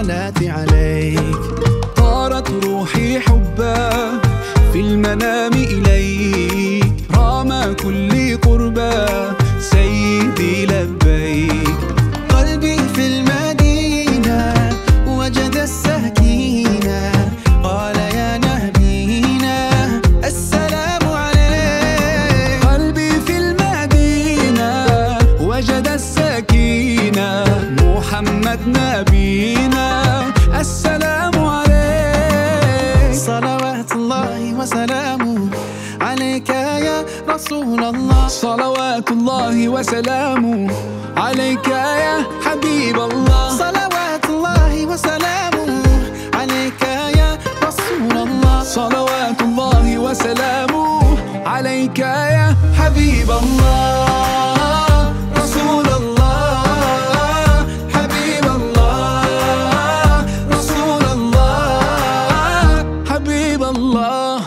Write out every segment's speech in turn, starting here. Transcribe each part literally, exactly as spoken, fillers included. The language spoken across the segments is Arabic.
الصلاة عليك. طارت روحي حبا في المنام إليك، رام كل قربا سيدي لبيك. قلبي في المدينة وجد السكينة، قال يا نبينا السلام عليك. قلبي في المدينة وجد السكينة، محمد نبينا السلام عليك. صلوات الله وسلامه عليك يا رسول الله. صلوات الله وسلامه عليك يا حبيب الله. صلوات الله وسلامه عليك يا رسول الله. صلوات الله وسلامه عليك يا حبيب الله. رسول الله حبيب الله، رسول الله حبيب الله.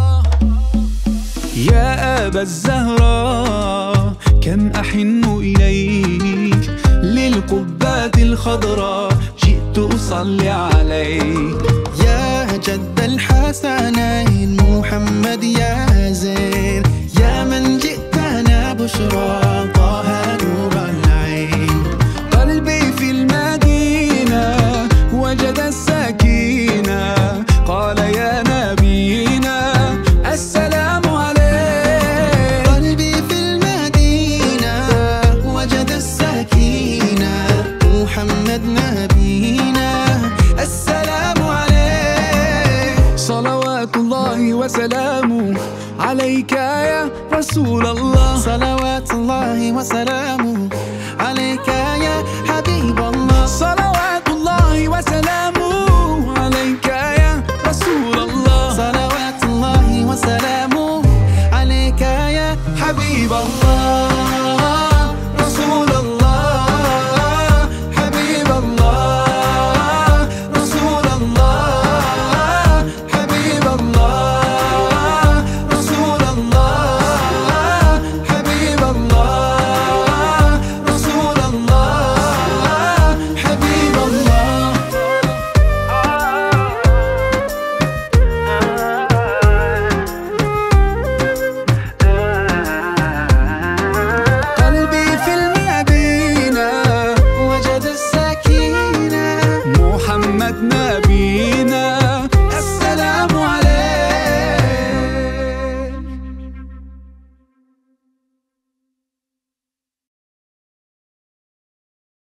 يا أبا الزهراء كم أحن إليك، للقبات الخضراء جئت أصلي عليك. يا جد الحسنين محمد يا زين، يا من جئتنا بشرى طه نور العين. قلبي في المدينة وجد السكينة، قال يا نبينا السلام عليك. قلبي في المدينة وجد السكينة، محمد نبينا السلام عليك. صلوات الله وسلامه عليك يا رسول الله. صلوات الله وسلامه عليك